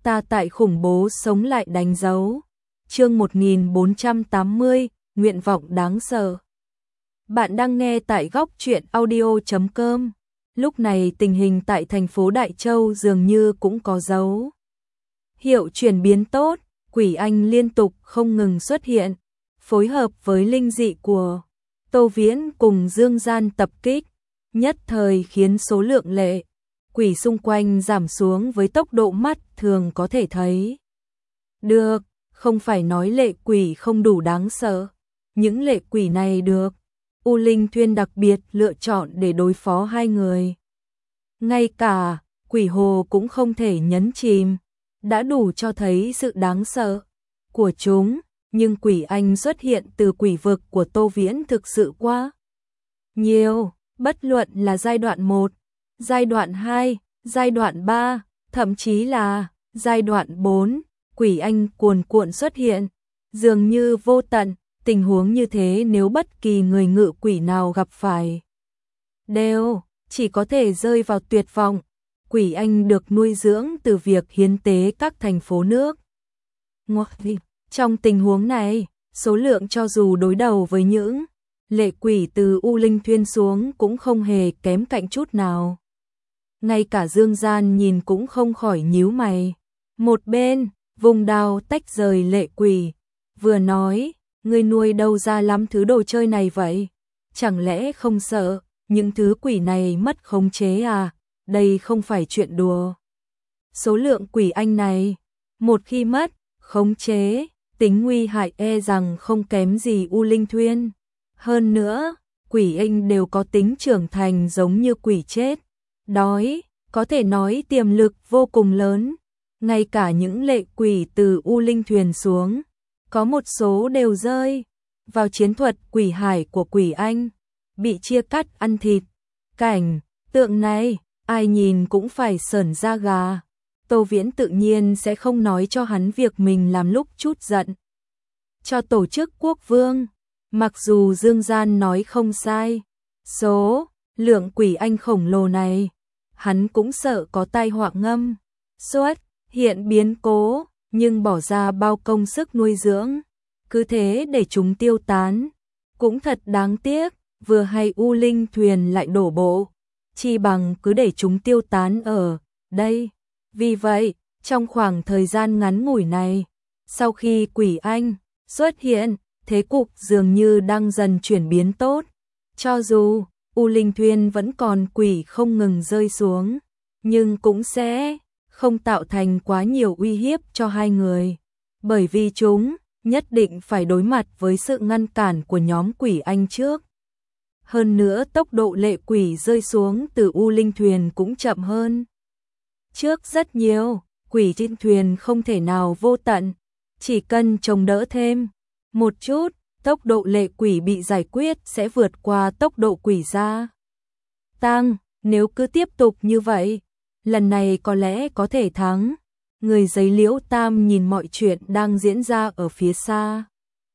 ta tại khủng bố sống lại đánh dấu. Chương 1480, nguyện vọng đáng sợ. Bạn đang nghe tại góc truyện audio.com. Lúc này tình hình tại thành phố Đại Châu dường như cũng có dấu hiệu chuyển biến tốt, quỷ anh liên tục không ngừng xuất hiện, phối hợp với linh dị của Tô Viễn cùng Dương Gian tập kích, nhất thời khiến số lượng lệ quỷ xung quanh giảm xuống với tốc độ mắt thường có thể thấy. Được, không phải nói lệ quỷ không đủ đáng sợ, những lệ quỷ này được U Linh Thuyên đặc biệt lựa chọn để đối phó hai người. Ngay cả quỷ hồ cũng không thể nhấn chìm, đã đủ cho thấy sự đáng sợ của chúng, nhưng quỷ anh xuất hiện từ quỷ vực của Tô Viễn thực sự quá nhiều, bất luận là giai đoạn 1, giai đoạn 2, giai đoạn 3, thậm chí là giai đoạn 4, quỷ anh cuồn cuộn xuất hiện, dường như vô tận. Tình huống như thế nếu bất kỳ người ngự quỷ nào gặp phải đều chỉ có thể rơi vào tuyệt vọng. Quỷ anh được nuôi dưỡng từ việc hiến tế các thành phố nước. Trong tình huống này, số lượng cho dù đối đầu với những lệ quỷ từ U Linh Thuyên xuống cũng không hề kém cạnh chút nào. Ngay cả Dương Gian nhìn cũng không khỏi nhíu mày. Một bên, vùng đao tách rời lệ quỷ, vừa nói, ngươi nuôi đâu ra lắm thứ đồ chơi này vậy? Chẳng lẽ không sợ những thứ quỷ này mất khống chế à? Đây không phải chuyện đùa. Số lượng quỷ anh này, một khi mất khống chế, tính nguy hại e rằng không kém gì U Linh Thuyên. Hơn nữa, quỷ anh đều có tính trưởng thành giống như quỷ chết đói, có thể nói tiềm lực vô cùng lớn. Ngay cả những lệ quỷ từ U Linh Thuyền xuống, có một số đều rơi vào chiến thuật quỷ hải của quỷ anh, bị chia cắt ăn thịt. Cảnh tượng này, ai nhìn cũng phải sởn da gà. Tô Viễn tự nhiên sẽ không nói cho hắn việc mình làm lúc chút giận cho tổ chức quốc vương. Mặc dù Dương Gian nói không sai, số lượng quỷ anh khổng lồ này, hắn cũng sợ có tai họa ngâm xuất hiện biến cố, nhưng bỏ ra bao công sức nuôi dưỡng, cứ thế để chúng tiêu tán, cũng thật đáng tiếc. Vừa hay U Linh Thuyền lại đổ bộ, chi bằng cứ để chúng tiêu tán ở đây. Vì vậy, trong khoảng thời gian ngắn ngủi này, sau khi quỷ anh xuất hiện, thế cục dường như đang dần chuyển biến tốt. Cho dù U Linh Thuyền vẫn còn quỷ không ngừng rơi xuống, nhưng cũng sẽ không tạo thành quá nhiều uy hiếp cho hai người, bởi vì chúng nhất định phải đối mặt với sự ngăn cản của nhóm quỷ anh trước. Hơn nữa tốc độ lệ quỷ rơi xuống từ U Linh Thuyền cũng chậm hơn trước rất nhiều. Quỷ trên thuyền không thể nào vô tận, chỉ cần chống đỡ thêm một chút, tốc độ lệ quỷ bị giải quyết sẽ vượt qua tốc độ quỷ gia tăng. Nếu cứ tiếp tục như vậy, lần này có lẽ có thể thắng. Người giấy Liễu Tam nhìn mọi chuyện đang diễn ra ở phía xa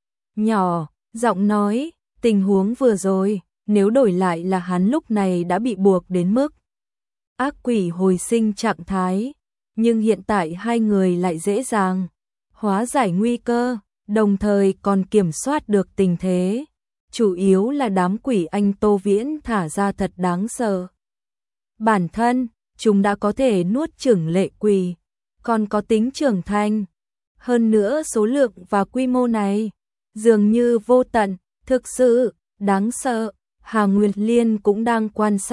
nhỏ, giọng nói, tình huống vừa rồi, nếu đổi lại là hắn lúc này đã bị buộc đến mức ác quỷ hồi sinh trạng thái, nhưng hiện tại hai người lại dễ dàng hóa giải nguy cơ, đồng thời còn kiểm soát được tình thế. Chủ yếu là đám quỷ anh Tô Viễn thả ra thật đáng sợ. Bản thân, chúng đã có thể nuốt chửng lệ quỷ, còn có tính trưởng thành. Hơn nữa số lượng và quy mô này, dường như vô tận, thực sự đáng sợ. Hà Nguyệt Liên cũng đang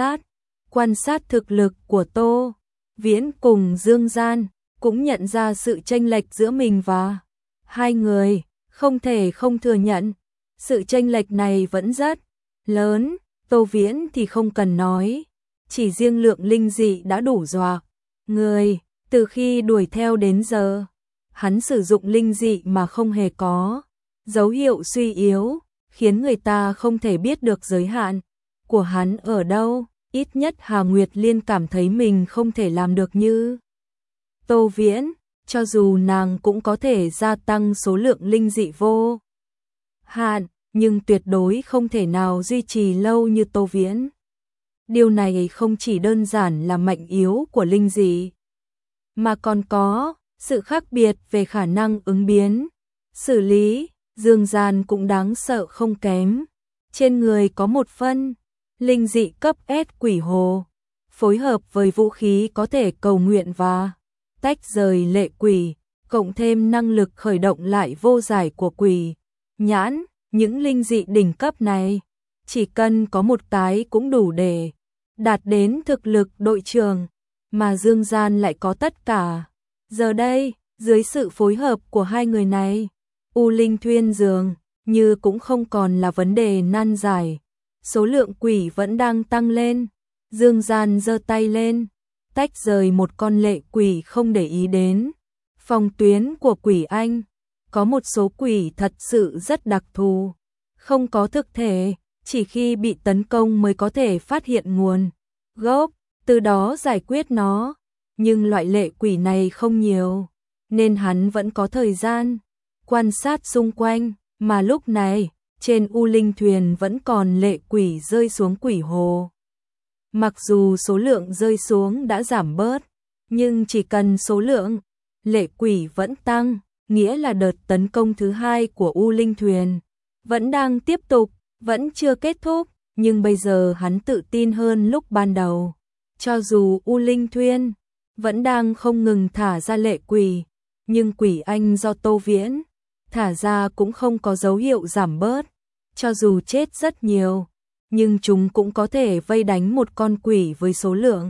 quan sát thực lực của Tô Viễn cùng Dương Gian, cũng nhận ra sự chênh lệch giữa mình và hai người, không thể không thừa nhận, sự chênh lệch này vẫn rất lớn. Tô Viễn thì không cần nói, chỉ riêng lượng linh dị đã đủ dọa người. Từ khi đuổi theo đến giờ, hắn sử dụng linh dị mà không hề có dấu hiệu suy yếu, khiến người ta không thể biết được giới hạn của hắn ở đâu. Ít nhất Hà Nguyệt Liên cảm thấy mình không thể làm được như Tô Viễn, cho dù nàng cũng có thể gia tăng số lượng linh dị vô hạn, nhưng tuyệt đối không thể nào duy trì lâu như Tô Viễn. Điều này không chỉ đơn giản là mạnh yếu của linh dị, mà còn có sự khác biệt về khả năng ứng biến, xử lý, dương gian cũng đáng sợ không kém. Trên người có một phân linh dị cấp S quỷ hồ, phối hợp với vũ khí có thể cầu nguyện và tách rời lệ quỷ, cộng thêm năng lực khởi động lại vô giải của quỷ nhãn, những linh dị đỉnh cấp này, chỉ cần có một cái cũng đủ để đạt đến thực lực đội trưởng, mà Dương Gian lại có tất cả. Giờ đây, dưới sự phối hợp của hai người này, U Linh Thuyên dường như cũng không còn là vấn đề nan giải. Số lượng quỷ vẫn đang tăng lên. Dương Gian giơ tay lên, tách rời một con lệ quỷ không để ý đến. Phòng tuyến của quỷ anh, có một số quỷ thật sự rất đặc thù, không có thực thể, chỉ khi bị tấn công mới có thể phát hiện nguồn gốc, từ đó giải quyết nó. Nhưng loại lệ quỷ này không nhiều, nên hắn vẫn có thời gian quan sát xung quanh, mà lúc này, trên U Linh thuyền vẫn còn lệ quỷ rơi xuống quỷ hồ. Mặc dù số lượng rơi xuống đã giảm bớt, nhưng chỉ cần số lượng lệ quỷ vẫn tăng, nghĩa là đợt tấn công thứ hai của U Linh thuyền vẫn đang tiếp tục, vẫn chưa kết thúc, nhưng bây giờ hắn tự tin hơn lúc ban đầu. Cho dù U Linh thuyền vẫn đang không ngừng thả ra lệ quỷ, nhưng quỷ anh do Tô Viễn thả ra cũng không có dấu hiệu giảm bớt. Cho dù chết rất nhiều, nhưng chúng cũng có thể vây đánh một con quỷ với số lượng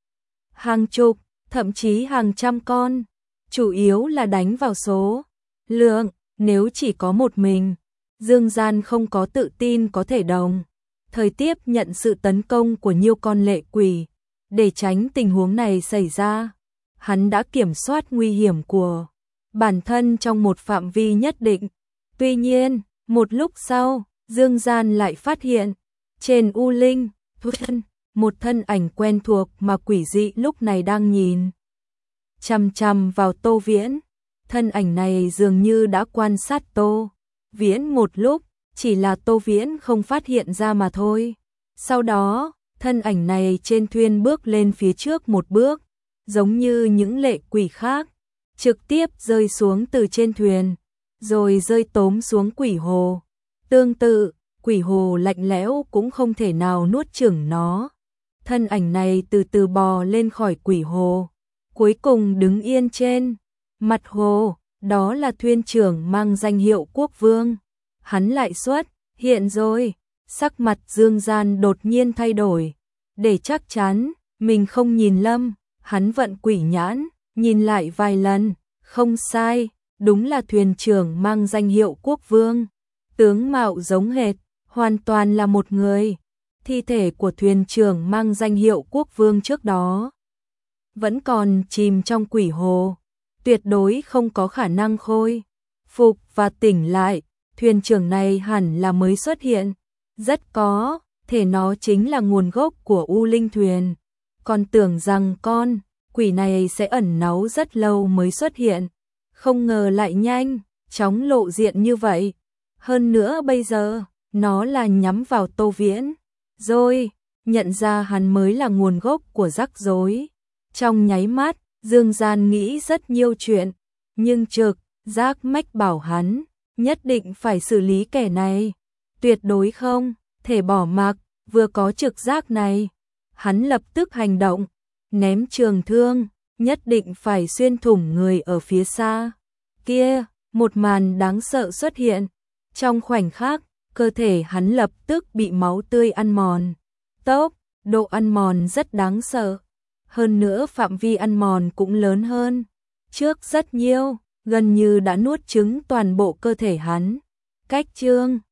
hàng chục, thậm chí hàng trăm con. Chủ yếu là đánh vào số lượng, nếu chỉ có một mình, Dương Gian không có tự tin có thể đồng thời tiếp nhận sự tấn công của nhiều con lệ quỷ. Để tránh tình huống này xảy ra, hắn đã kiểm soát nguy hiểm của bản thân trong một phạm vi nhất định. Tuy nhiên, một lúc sau, Dương Gian lại phát hiện, trên U Linh thuyền, một thân ảnh quen thuộc mà quỷ dị lúc này đang nhìn chằm chằm vào Tô Viễn. Thân ảnh này dường như đã quan sát Tô Viễn một lúc, chỉ là Tô Viễn không phát hiện ra mà thôi. Sau đó, thân ảnh này trên thuyền bước lên phía trước một bước, giống như những lệ quỷ khác, trực tiếp rơi xuống từ trên thuyền, rồi rơi tốm xuống quỷ hồ. Tương tự, quỷ hồ lạnh lẽo cũng không thể nào nuốt chửng nó. Thân ảnh này từ từ bò lên khỏi quỷ hồ, cuối cùng đứng yên trên mặt hồ, đó là thuyền trưởng mang danh hiệu Quốc Vương. Hắn lại xuất hiện rồi. Sắc mặt Dương Gian đột nhiên thay đổi. Để chắc chắn mình không nhìn lầm, hắn vận quỷ nhãn, nhìn lại vài lần, không sai, đúng là thuyền trưởng mang danh hiệu Quốc Vương. Tướng mạo giống hệt, hoàn toàn là một người. Thi thể của thuyền trưởng mang danh hiệu Quốc Vương trước đó vẫn còn chìm trong quỷ hồ, tuyệt đối không có khả năng khôi phục và tỉnh lại. Thuyền trưởng này hẳn là mới xuất hiện, rất có thể nó chính là nguồn gốc của U Linh thuyền. Còn tưởng rằng con quỷ này sẽ ẩn náu rất lâu mới xuất hiện, không ngờ lại nhanh chóng lộ diện như vậy. Hơn nữa bây giờ, nó là nhắm vào Tô Viễn. Rồi, nhận ra hắn mới là nguồn gốc của rắc rối. Trong nháy mắt, Dương Gian nghĩ rất nhiều chuyện, nhưng trực giác mách bảo hắn nhất định phải xử lý kẻ này. Tuyệt đối không thể bỏ mặc. Vừa có trực giác này, hắn lập tức hành động, ném trường thương, nhất định phải xuyên thủng người ở phía xa kia. Một màn đáng sợ xuất hiện. Trong khoảnh khắc, cơ thể hắn lập tức bị máu tươi ăn mòn. Tốc độ ăn mòn rất đáng sợ. Hơn nữa phạm vi ăn mòn cũng lớn hơn trước rất nhiều, gần như đã nuốt chửng toàn bộ cơ thể hắn. Cách chương